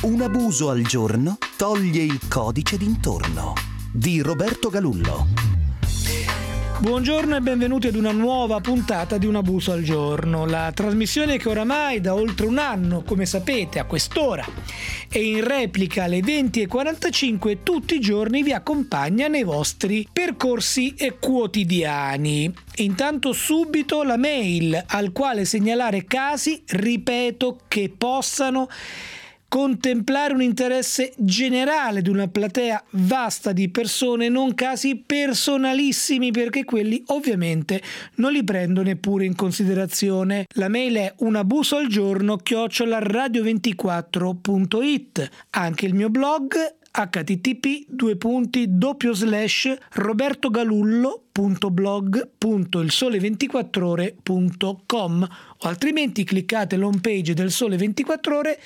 Un abuso al giorno toglie il codice d'intorno. Di Roberto Galullo. Buongiorno e benvenuti ad una nuova puntata di Un abuso al giorno, la trasmissione che oramai da oltre un anno, come sapete, a quest'ora e in replica alle 20:45 tutti i giorni vi accompagna nei vostri percorsi quotidiani. Intanto subito la mail al quale segnalare casi, ripeto, che possano contemplare un interesse generale di una platea vasta di persone, non casi personalissimi, perché quelli ovviamente non li prendo neppure in considerazione. La mail è unabusoalgiorno@radio24.it. Anche il mio blog http://robertogalullo.blog.ilsole24ore.com o altrimenti cliccate l'home page del Sole 24 Ore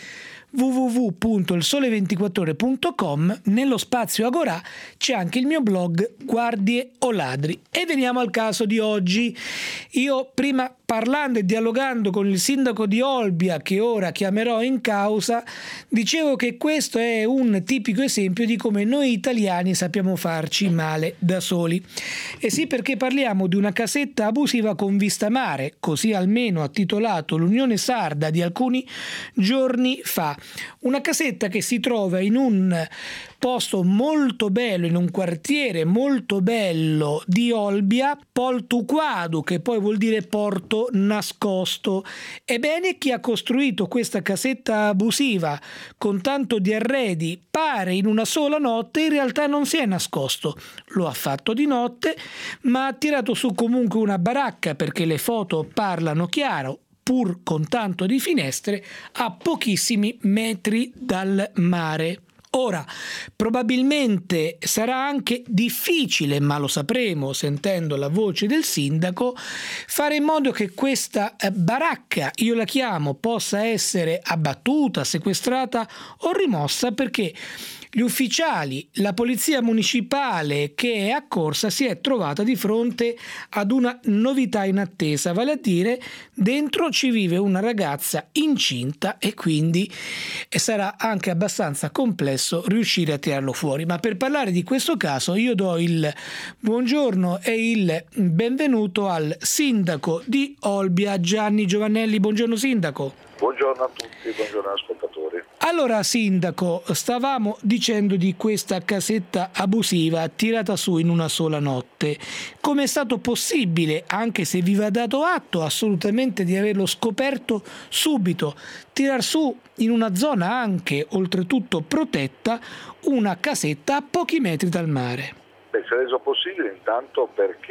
www.ilsole24ore.com. Nello spazio Agorà c'è anche il mio blog Guardie o Ladri. E veniamo al caso di oggi. Io prima, parlando e dialogando con il sindaco di Olbia, che ora chiamerò in causa, dicevo che questo è un tipico esempio di come noi italiani sappiamo farci male da soli. E sì, perché parliamo di una casetta abusiva con vista mare, così almeno ha titolato l'Unione Sarda di alcuni giorni fa. Una casetta che si trova in un posto molto bello, in un quartiere molto bello di Olbia, Poltuquadu, che poi vuol dire porto nascosto. Ebbene, chi ha costruito questa casetta abusiva con tanto di arredi pare in una sola notte in realtà non si è nascosto. Lo ha fatto di notte, ma ha tirato su comunque una baracca, perché le foto parlano chiaro, pur con tanto di finestre, a pochissimi metri dal mare. Ora, probabilmente sarà anche difficile, ma lo sapremo sentendo la voce del sindaco, fare in modo che questa baracca, io la chiamo, possa essere abbattuta, sequestrata o rimossa, perché gli ufficiali, la polizia municipale che è accorsa si è trovata di fronte ad una novità inattesa, vale a dire dentro ci vive una ragazza incinta e quindi sarà anche abbastanza complesso riuscire a tirarlo fuori. Ma per parlare di questo caso io do il buongiorno e il benvenuto al sindaco di Olbia, Gianni Giovannelli. Buongiorno sindaco. Buongiorno a tutti, buongiorno ascoltatori. Allora sindaco, stavamo dicendo di questa casetta abusiva tirata su in una sola notte. Come è stato possibile, anche se vi va dato atto assolutamente di averlo scoperto subito, tirar su in una zona anche oltretutto protetta una casetta a pochi metri dal mare? Si è reso possibile intanto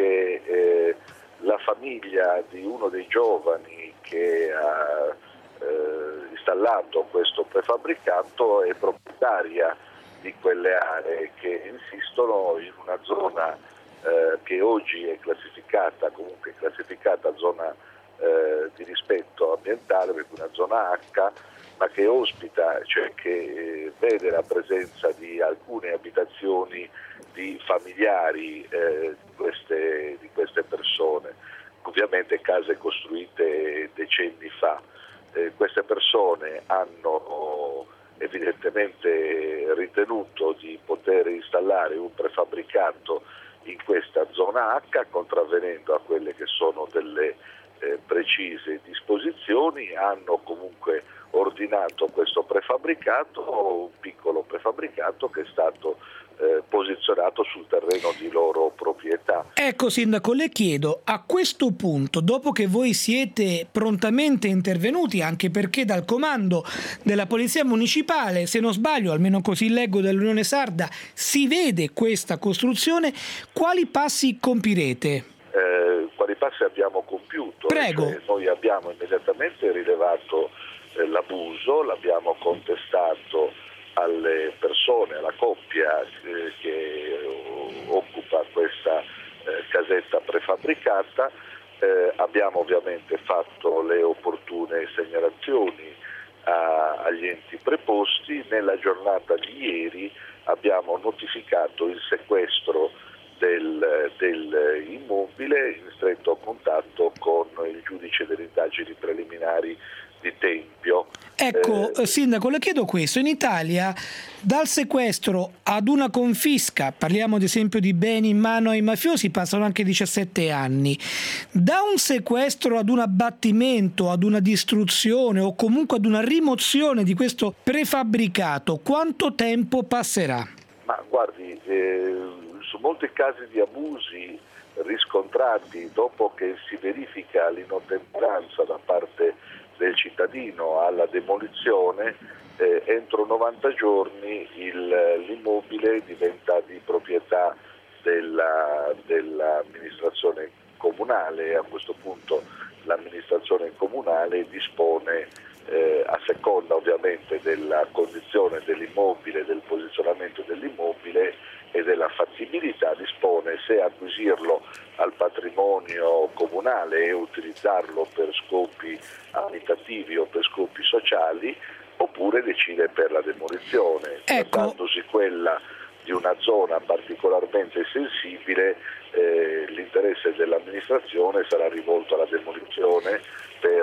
perché la famiglia di uno dei giovani che ha installato questo prefabbricato è proprietaria di quelle aree che insistono in una zona che oggi è classificata zona di rispetto ambientale, per cui una zona H, ma che ospita, cioè che vede la presenza di alcune abitazioni di familiari di queste persone, ovviamente case costruite decenni fa. Queste persone hanno evidentemente ritenuto di poter installare un prefabbricato in questa zona H, contravvenendo a quelle che sono delle precise disposizioni. Hanno comunque ordinato questo prefabbricato, un piccolo prefabbricato che è stato posizionato sul terreno di loro proprietà. Ecco sindaco, le chiedo, a questo punto, dopo che voi siete prontamente intervenuti, anche perché dal comando della polizia municipale, se non sbaglio, almeno così leggo dall'Unione Sarda, si vede questa costruzione, quali passi compirete? Quali passi abbiamo compiuto? Prego. Cioè, noi abbiamo immediatamente rilevato l'abuso, l'abbiamo contestato alle persone, alla coppia che occupa questa casetta prefabbricata. Abbiamo ovviamente fatto le opportune segnalazioni agli enti preposti. Nella giornata di ieri abbiamo notificato il sequestro dell'immobile in stretto contatto con il giudice delle indagini preliminari di tempio. Ecco, Sindaco, le chiedo questo. In Italia, dal sequestro ad una confisca, parliamo ad esempio di beni in mano ai mafiosi, passano anche 17 anni. Da un sequestro ad un abbattimento, ad una distruzione o comunque ad una rimozione di questo prefabbricato, quanto tempo passerà? Ma guardi, su molti casi di abusi riscontrati dopo che si verifica l'inottemperanza da parte del cittadino alla demolizione, entro 90 giorni l'immobile diventa di proprietà dell'amministrazione comunale, e a questo punto l'amministrazione comunale dispone, a seconda ovviamente della condizione dell'immobile, del posizionamento dell'immobile e della fattibilità, dispone se acquisirlo al patrimonio comunale e utilizzarlo per scopi abitativi o per scopi sociali, oppure decide per la demolizione. Trattandosi quella di una zona particolarmente sensibile, l'interesse dell'amministrazione sarà rivolto alla demolizione per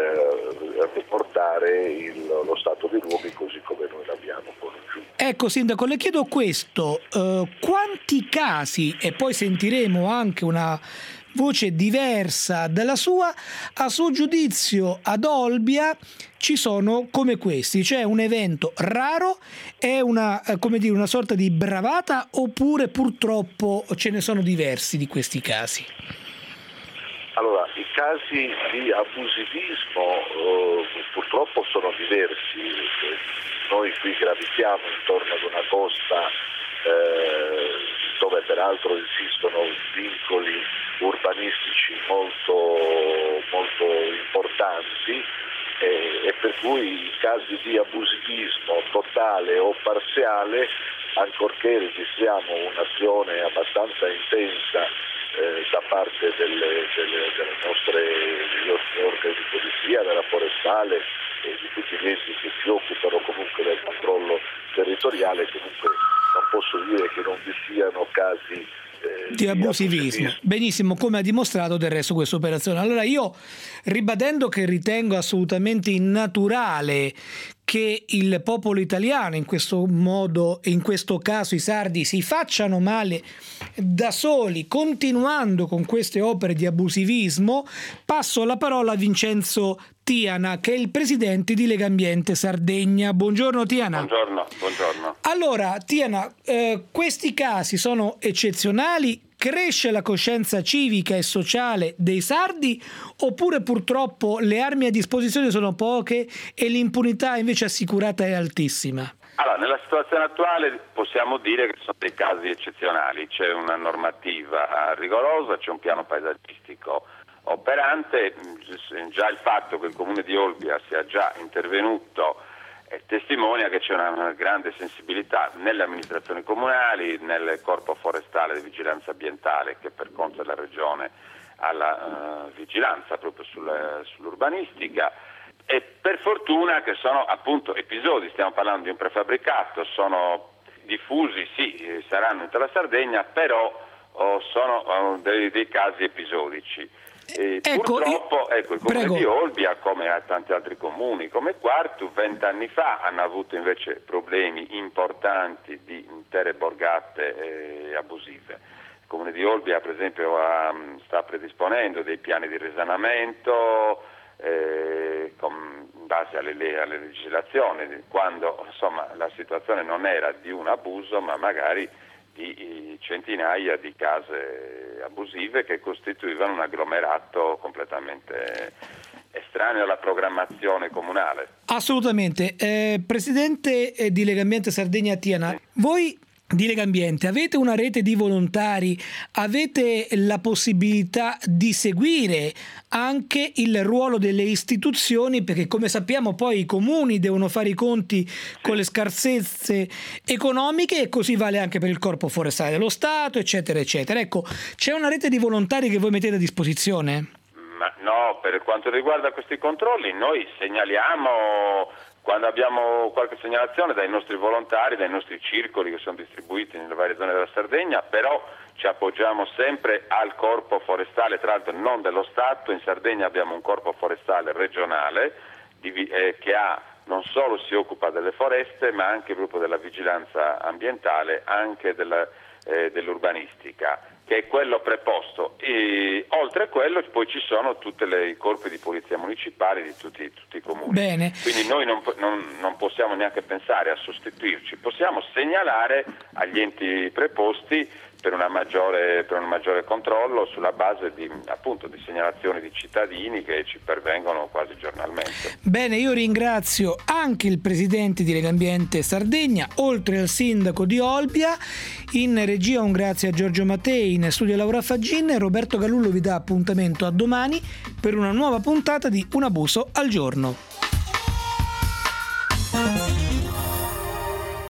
riportare lo stato dei luoghi così come noi l'abbiamo conosciuto. Ecco, Sindaco, le chiedo questo, quanti casi, e poi sentiremo anche una voce diversa dalla sua, a suo giudizio ad Olbia ci sono come questi, cioè un evento raro, è una sorta di bravata, oppure purtroppo ce ne sono diversi di questi casi? Allora, i casi di abusivismo purtroppo sono diversi. Noi qui gravitiamo intorno ad una costa dove peraltro insistono vincoli urbanistici molto importanti, e per cui i casi di abusivismo totale o parziale, ancorché registriamo un'azione abbastanza intensa da parte dei nostri organi di polizia, della forestale e di tutti gli enti che si occupano comunque del controllo territoriale, comunque non posso dire che non vi siano casi di abusivismo. Benissimo, come ha dimostrato del resto questa operazione. Allora io, ribadendo che ritengo assolutamente innaturale che il popolo italiano, in questo modo e in questo caso i sardi, si facciano male da soli, continuando con queste opere di abusivismo, passo la parola a Vincenzo Tiana, che è il presidente di Legambiente Sardegna. Buongiorno Tiana. Buongiorno. Allora Tiana, questi casi sono eccezionali? Cresce la coscienza civica e sociale dei sardi, oppure purtroppo le armi a disposizione sono poche e l'impunità invece assicurata è altissima? Allora, nella situazione attuale possiamo dire che sono dei casi eccezionali, c'è una normativa rigorosa, c'è un piano paesaggistico operante, già il fatto che il comune di Olbia sia già intervenuto testimonia che c'è una grande sensibilità nelle amministrazioni comunali, nel corpo forestale di vigilanza ambientale che per conto della regione ha la vigilanza proprio sull'urbanistica, e per fortuna che sono appunto episodi, stiamo parlando di un prefabbricato, sono diffusi, sì, saranno in tutta la Sardegna, però sono dei casi episodici. Purtroppo il comune di Olbia, come a tanti altri comuni come Quartu, 20 anni fa hanno avuto invece problemi importanti di intere borgate abusive. Il comune di Olbia per esempio sta predisponendo dei piani di risanamento in base alle legislazioni, quando insomma la situazione non era di un abuso ma magari di centinaia di case abusive che costituivano un agglomerato completamente estraneo alla programmazione comunale. Assolutamente. Presidente di Legambiente Sardegna Tiana, voi di Legambiente avete una rete di volontari, avete la possibilità di seguire anche il ruolo delle istituzioni, perché come sappiamo poi i comuni devono fare i conti con le scarsezze economiche, e così vale anche per il corpo forestale dello Stato, eccetera eccetera. Ecco, c'è una rete di volontari che voi mettete a disposizione? Ma no, per quanto riguarda questi controlli noi segnaliamo quando abbiamo qualche segnalazione dai nostri volontari, dai nostri circoli che sono distribuiti nelle varie zone della Sardegna, però ci appoggiamo sempre al corpo forestale, tra l'altro non dello Stato. In Sardegna abbiamo un corpo forestale regionale che non solo si occupa delle foreste, ma anche proprio della vigilanza ambientale, anche dell'urbanistica, che è quello preposto. E oltre a quello poi ci sono tutti i corpi di polizia municipali di tutti i comuni. Bene. Quindi noi non possiamo neanche pensare a sostituirci, possiamo segnalare agli enti preposti per un maggiore controllo sulla base di segnalazioni di cittadini che ci pervengono quasi giornalmente. Bene, io ringrazio anche il presidente di Legambiente Sardegna, oltre al sindaco di Olbia. In regia un grazie a Giorgio Mattei, in studio Laura Faggin. Roberto Galullo vi dà appuntamento a domani per una nuova puntata di Un abuso al giorno.